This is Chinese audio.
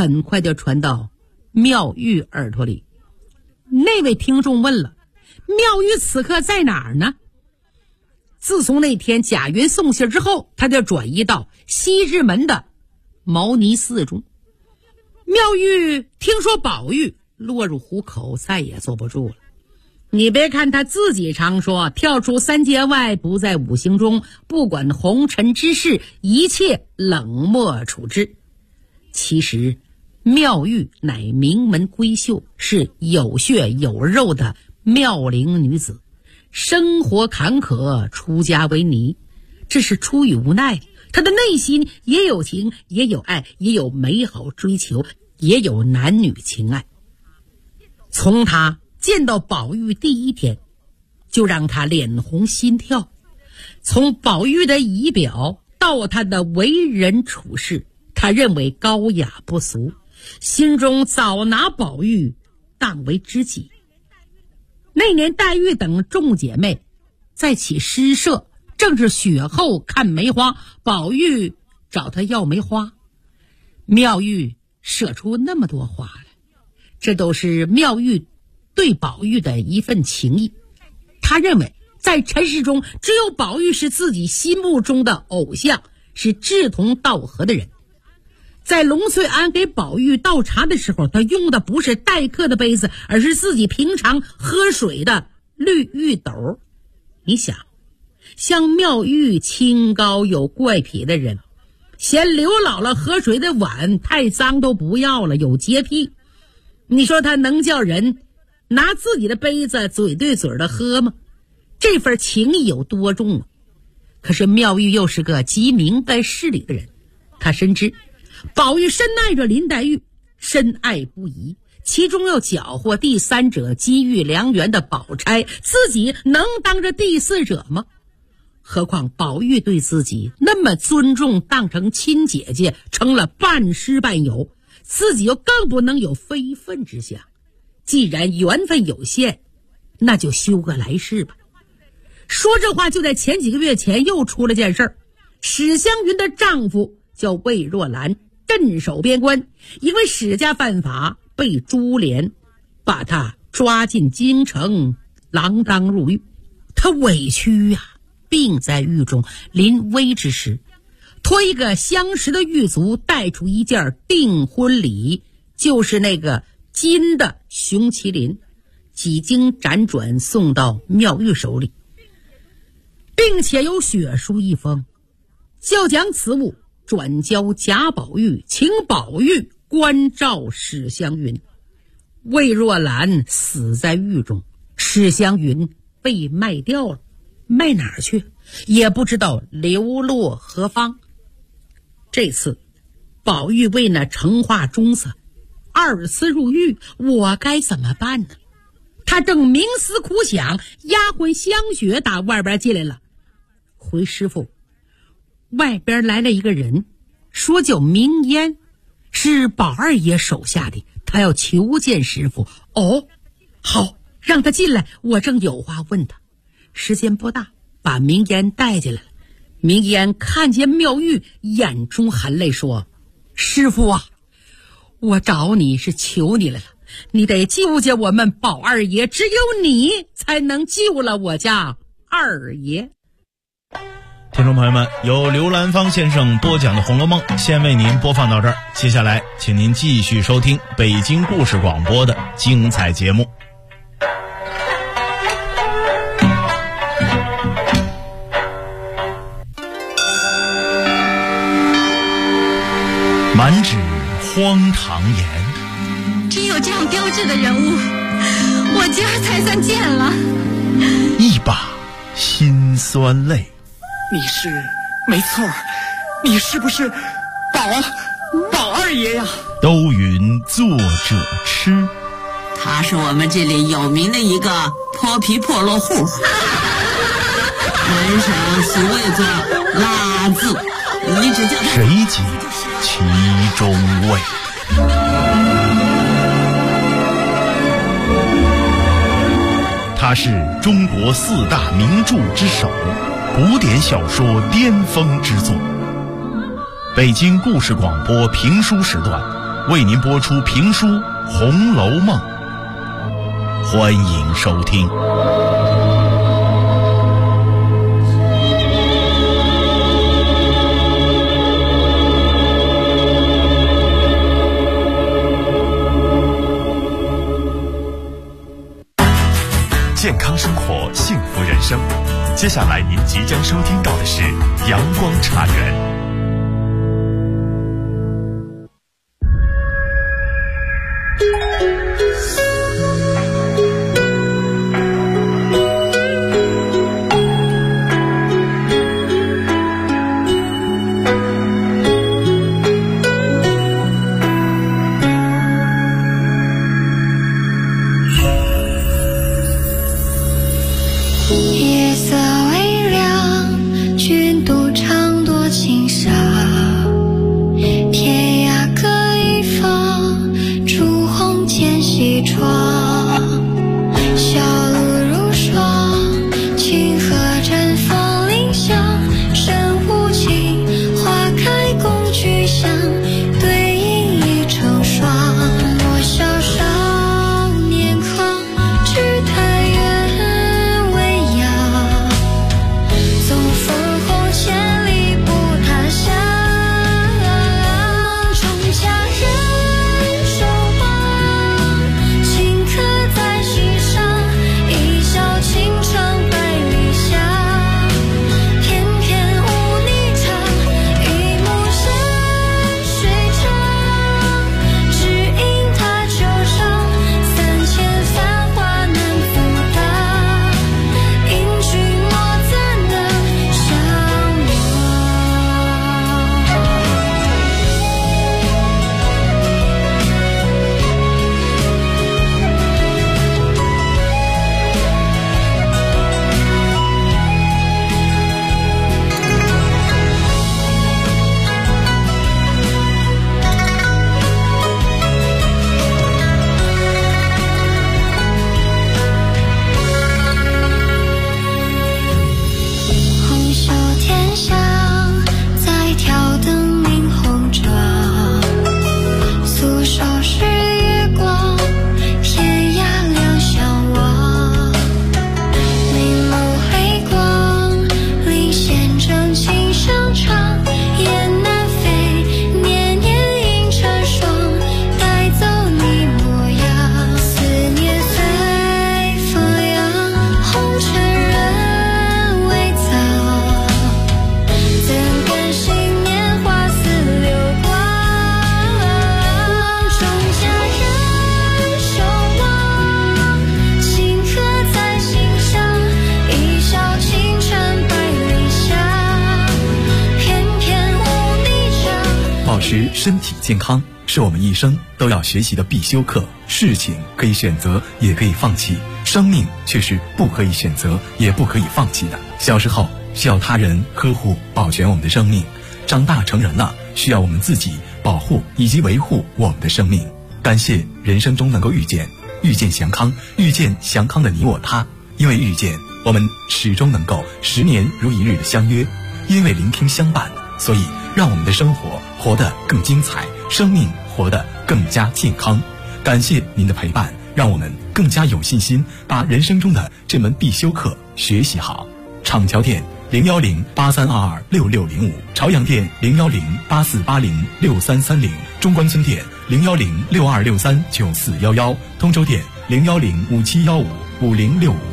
很快就传到妙玉耳朵里。那位听众问了，妙玉此刻在哪儿呢？自从那天贾云送信之后，他就转移到西直门的毛尼寺中。妙玉听说宝玉落入虎口，再也坐不住了。你别看他自己常说跳出三界外，不在五行中，不管红尘之事，一切冷漠处之。其实妙玉乃名门闺秀，是有血有肉的妙龄女子，生活坎坷，出家为尼，这是出于无奈。她的内心也有情，也有爱，也有美好追求，也有男女情爱。从她见到宝玉第一天，就让她脸红心跳。从宝玉的仪表到他的为人处事，他认为高雅不俗，心中早拿宝玉当为知己。那年黛玉等众姐妹在起诗社，正是雪后看梅花，宝玉找她要梅花，妙玉射出那么多花来，这都是妙玉对宝玉的一份情谊。他认为在尘世中，只有宝玉是自己心目中的偶像，是志同道合的人。在龙翠庵给宝玉倒茶的时候，他用的不是待客的杯子，而是自己平常喝水的绿玉斗。你想，像妙玉清高有怪癖的人，嫌刘姥姥喝水的碗太脏都不要了，有洁癖，你说他能叫人拿自己的杯子嘴对嘴的喝吗？这份情谊有多重啊？可是妙玉又是个极明白事理的人，他深知宝玉深爱着林黛玉，深爱不移，其中又搅和第三者机遇良缘的宝钗，自己能当着第四者吗？何况宝玉对自己那么尊重，当成亲姐姐，成了半师半友，自己又更不能有非分之想。既然缘分有限，那就修个来世吧。说这话就在前几个月前又出了件事儿，史湘云的丈夫叫魏若兰，镇守边关，因为史家犯法被株连，把他抓进京城，锒铛入狱。他委屈呀，病在狱中，临危之时，托一个相识的狱卒带出一件订婚礼，就是那个金的熊麒麟，几经辗转送到妙玉手里，并且有血书一封，就将此物转交贾宝玉，请宝玉关照史湘云。魏若兰死在狱中，史湘云被卖掉了，卖哪儿去也不知道流落何方。这次宝玉为那成化中色二次入狱，我该怎么办呢？他正冥思苦想，丫鬟香雪打外边进来了。回师傅，外边来了一个人，说叫明烟，是宝二爷手下的，他要求见师傅。哦，好，让他进来，我正有话问他。时间不大，把明烟带进来了。明烟看见妙玉，眼中含泪说：师傅啊，我找你是求你来了，你得救救我们宝二爷，只有你才能救了我家二爷。 听众朋友们，由刘兰芳先生播讲的《红楼梦》先为您播放到这儿，接下来请您继续收听北京故事广播的精彩节目。满纸荒唐言， 只有这样标致的人物，我家才算见了。 一把辛酸泪。 你是没错，你是不是宝二爷呀？ 都云作者痴， 他是我们这里有名的一个泼皮破落户，门上所谓作拉字，你只叫他谁解其中味？他是中国四大名著之首，古典小说巅峰之作。北京故事广播评书时段， 为您播出评书《红楼梦》，欢迎收听。 健康生活，幸福人生。接下来您即将收听到的是阳光茶园。 夜色微凉，君独唱多情沙。天涯各一方，烛红渐西窗。小路如霜，清河绽放林香。深无情，花开共聚香，对影已成双。我小少年狂，只叹缘未央。纵烽火千里不他乡，梦中佳人守望，顷刻在心上。一笑倾城百里香，偏偏无你唱。一幕山水长，只因他旧伤。3000繁华难阻挡，因君莫赞能相忘。红袖添香，再挑灯明红妆。素手是月光，天涯两相望。明眸黑光，临仙正情上长。雁南飞，年年映成双。带走你模样，思念随风扬。红尘人未藏，怎甘心年华似流光。梦中佳人守望，顷刻在心上。一笑倾城百里香，偏偏无你唱。 保持身体健康是我们一生都要学习的必修课。事情可以选择，也可以放弃，生命却是不可以选择，也不可以放弃的。小时候需要他人呵护保全我们的生命，长大成人了需要我们自己保护以及维护我们的生命。感谢人生中能够遇见祥康，遇见祥康的你我他。因为遇见，我们始终能够10年如一日的相约；因为聆听相伴，所以让我们的生活活得更精彩，生命活得更加健康。感谢您的陪伴，让我们更加有信心把人生中的这门必修课学习好。厂桥店01083226605，朝阳店01084806330，中关村店01062639411，通州店01057155065。